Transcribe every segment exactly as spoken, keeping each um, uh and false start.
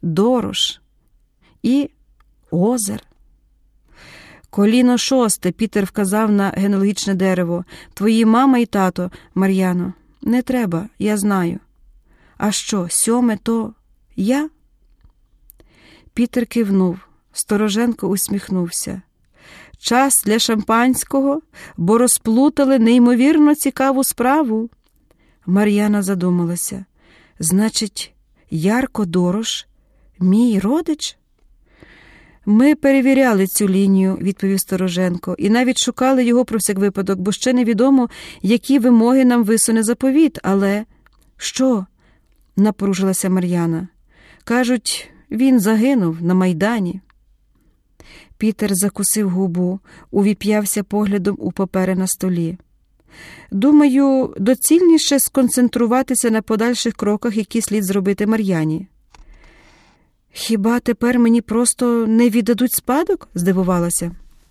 Дорош і озер. Коліно шосте, Пітер вказав на генеалогічне дерево. Твої мама і тато, Мар'яно. Не треба, я знаю. А що, сьоме то я? Пітер кивнув. Стороженко усміхнувся. Час для шампанського, бо розплутали неймовірно цікаву справу. Мар'яна задумалася. Значить, Ярко Дорош – мій родич? Ми перевіряли цю лінію, відповів Стороженко, і навіть шукали його про всяк випадок, бо ще невідомо, які вимоги нам висуне заповіт, але... Що? Напружилася Мар'яна. Кажуть, він загинув на Майдані. Пітер закусив губу, увіп'явся поглядом у папери на столі. Думаю, доцільніше сконцентруватися на подальших кроках, які слід зробити Мар'яні. Хіба тепер мені просто не віддадуть спадок? Здивувалася.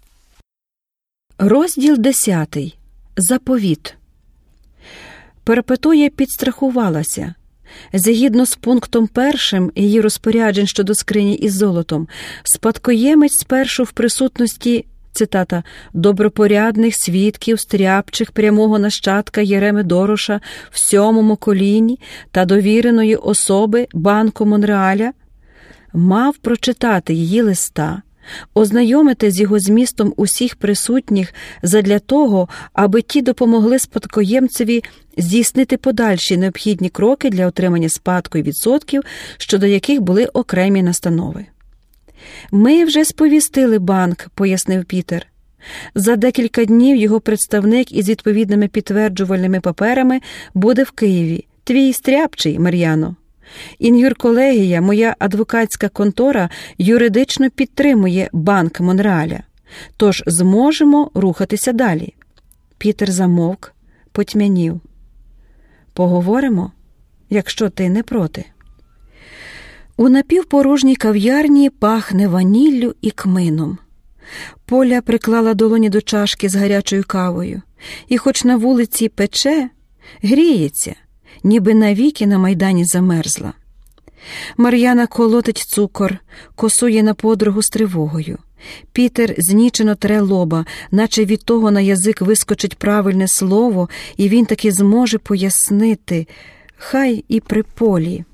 Розділ десятий. Заповіт. Перпетуя підстрахувалася. Згідно з пунктом першим її розпоряджень щодо скрині із золотом, спадкоємець спершу в присутності, цитата, «добропорядних свідків, стряпчих прямого нащадка Єреми Дороша в сьомому коліні та довіреної особи Банку Монреаля» мав прочитати її листа, ознайомити з його змістом усіх присутніх задля того, аби ті допомогли спадкоємцеві здійснити подальші необхідні кроки для отримання спадку і відсотків, щодо яких були окремі настанови. «Ми вже сповістили банк», – пояснив Пітер. «За декілька днів його представник із відповідними підтверджувальними паперами буде в Києві. Твій стряпчий, Мар'яно. Ін'юрколегія, моя адвокатська контора, юридично підтримує Банк Монреаля. Тож зможемо рухатися далі». Пітер замовк, потьмянів. «Поговоримо, якщо ти не проти». У напівпорожній кав'ярні пахне ваніллю і кмином. Поля приклала долоні до чашки з гарячою кавою, і хоч на вулиці пече, гріється, ніби навіки на Майдані замерзла. Мар'яна колотить цукор, косує на подругу з тривогою. Пітер знічено тре лоба, наче від того на язик вискочить правильне слово, і він таки зможе пояснити, хай і при Полі.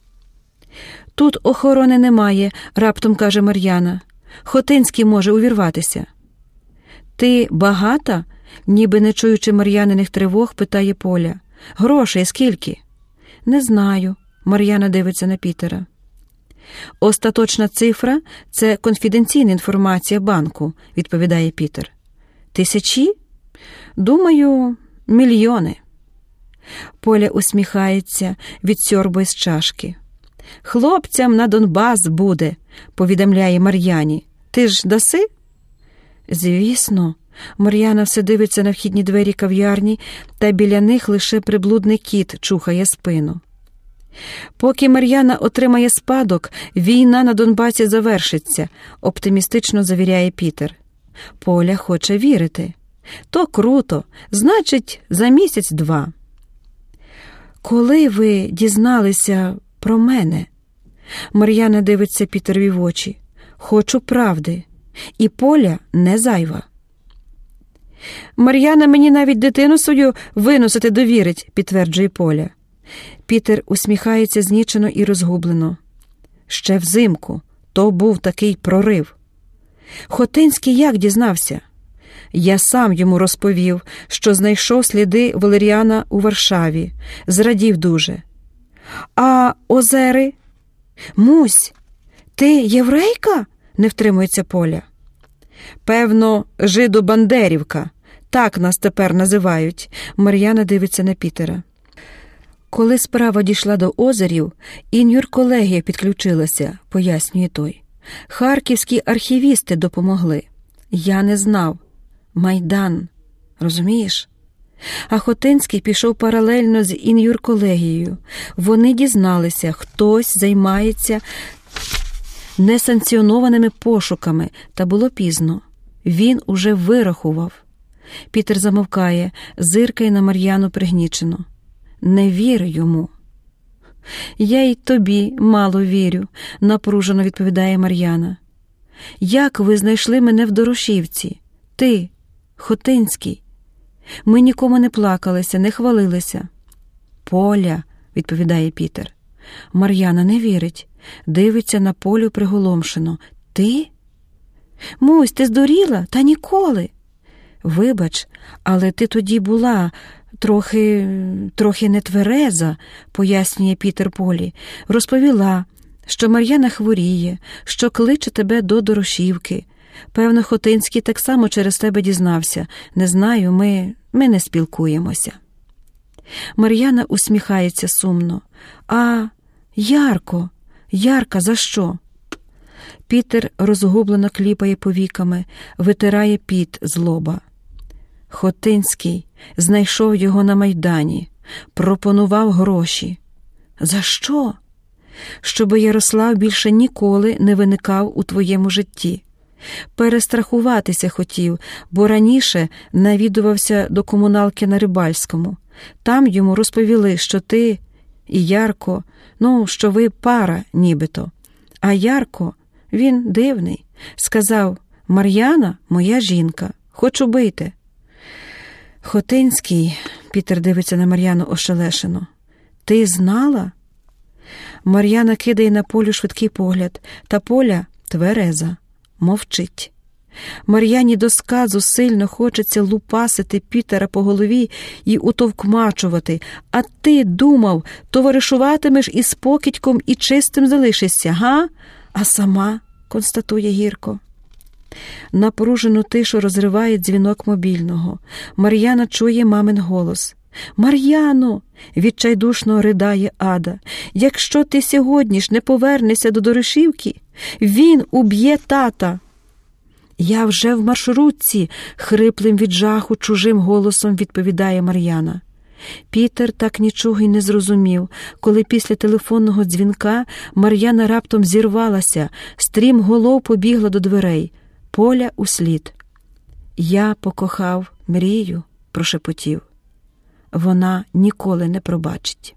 «Тут охорони немає», – раптом каже Мар'яна. «Хотинський може увірватися». «Ти багата?» – ніби не чуючи Мар'яниних тривог, питає Поля. «Грошей скільки?» «Не знаю», – Мар'яна дивиться на Пітера. «Остаточна цифра – це конфіденційна інформація банку», – відповідає Пітер. «Тисячі?» «Думаю, мільйони». Поля усміхається, відсьорбує з чашки. «Хлопцям на Донбас буде», – повідомляє Мар'яні. «Ти ж даси?» «Звісно». Мар'яна все дивиться на вхідні двері кав'ярні, та біля них лише приблудний кіт чухає спину. «Поки Мар'яна отримає спадок, війна на Донбасі завершиться», – оптимістично завіряє Пітер. Поля хоче вірити. «То круто, значить, за місяць-два». «Коли ви дізналися про мене?» Мар'яна дивиться Пітерові в очі. «Хочу правди. І Поля не зайва». «Мар'яна мені навіть дитину свою виносити довірить», – підтверджує Поля. Пітер усміхається знічено і розгублено. «Ще взимку. То був такий прорив». «Хотинський як дізнався?» «Я сам йому розповів, що знайшов сліди Валеріана у Варшаві. Зрадів дуже». «А озери?» «Мусь, ти єврейка?» – не втримується Поля. «Певно, жидо-бандерівка. Так нас тепер називають», – Мар'яна дивиться на Пітера. «Коли справа дійшла до озерів, ін'юрколегія підключилася», – пояснює той. «Харківські архівісти допомогли. Я не знав. Майдан. Розумієш?» А Хотинський пішов паралельно з ін'юрколегією. Вони дізналися, хтось займається несанкціонованими пошуками, та було пізно. Він уже вирахував. Пітер замовкає, зиркає на Мар'яну пригнічено. «Не вір йому». Я й тобі мало вірю, напружено відповідає Мар'яна. Як ви знайшли мене в Дорошівці? Ти, Хотинський. Ми нікому не плакалися, не хвалилися. Поля, відповідає Пітер. Мар'яна не вірить, дивиться на Полю приголомшено. Ти? Мусь, ти здуріла? Та ніколи. Вибач, але ти тоді була трохи, трохи нетвереза, пояснює Пітер Полі. Розповіла, що Мар'яна хворіє, що кличе тебе до Дорошівки. Певно, Хотинський так само через тебе дізнався. Не знаю, ми, ми не спілкуємося. Мар'яна усміхається сумно. А, Ярко, Ярка, за що? Пітер розгублено кліпає повіками, витирає піт з лоба. Хотинський знайшов його на Майдані, пропонував гроші. За що? Щоби Ярослав більше ніколи не виникав у твоєму житті. Перестрахуватися хотів, бо раніше навідувався до комуналки на Рибальському. Там йому розповіли, що ти і Ярко, ну, що ви пара нібито. А Ярко, він дивний, сказав: Мар'яна – моя жінка, хочу бити. Хотинський, Пітер дивиться на Мар'яну ошелешено. Ти знала? Мар'яна кидає на Полю швидкий погляд, та Поля твереза, мовчить. Мар'яні до сказу сильно хочеться лупасити Пітера по голові і утовкмачувати. А ти думав, товаришуватимеш із покидьком і чистим залишишся, га? А сама, констатує гірко. Напружену тишу розриває дзвінок мобільного. Мар'яна чує мамин голос. «Мар'яно!» – відчайдушно ридає Ада. «Якщо ти сьогодні ж не повернешся до Дорошівки, він уб'є тата!» «Я вже в маршрутці!» – хриплим від жаху чужим голосом відповідає Мар'яна. Пітер так нічого й не зрозумів, коли після телефонного дзвінка Мар'яна раптом зірвалася, стрімголов побігла до дверей. Поля услід. «Я покохав мрію», – прошепотів. Вона ніколи не пробачить.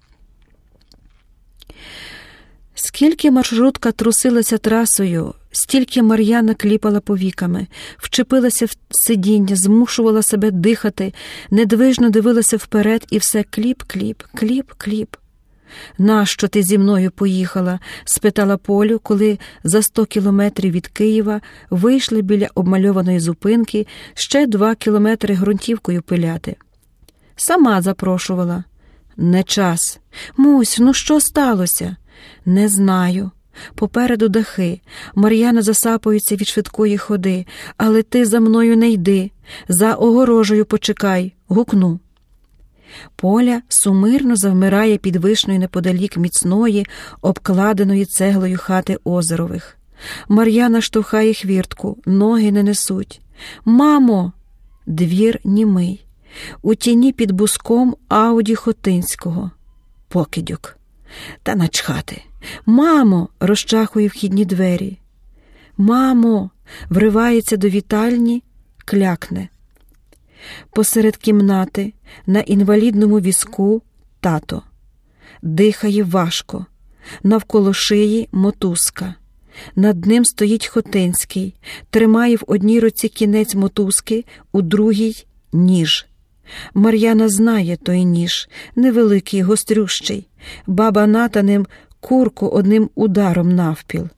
Скільки маршрутка трусилася трасою, стільки Мар'яна кліпала повіками, вчепилася в сидіння, змушувала себе дихати, недвижно дивилася вперед і все кліп-кліп, кліп-кліп. «Нащо ти зі мною поїхала?» – спитала Полю, коли за сто кілометрів від Києва вийшли біля обмальованої зупинки ще два кілометри ґрунтівкою пиляти. «Сама запрошувала». «Не час». «Мусь, ну що сталося?» «Не знаю». Попереду дахи. Мар'яна засапується від швидкої ходи. «Але ти за мною не йди. За огорожею почекай. Гукну». Поля сумирно завмирає під вишнею неподалік міцної, обкладеної цеглою хати Озерових. Мар'яна штовхає хвіртку, ноги не несуть. «Мамо!» Двір німий. У тіні під буском Ауді Хотинського. Покидьок. Та начхати. «Мамо!» – розчахує вхідні двері. «Мамо!» – вривається до вітальні, клякне. Посеред кімнати, на інвалідному візку, тато. Дихає важко. Навколо шиї мотузка. Над ним стоїть Хотинський, тримає в одній руці кінець мотузки, у другій – ніж. Мар'яна знає той ніж, невеликий, гострющий. Баба Ната ним курку одним ударом навпіл.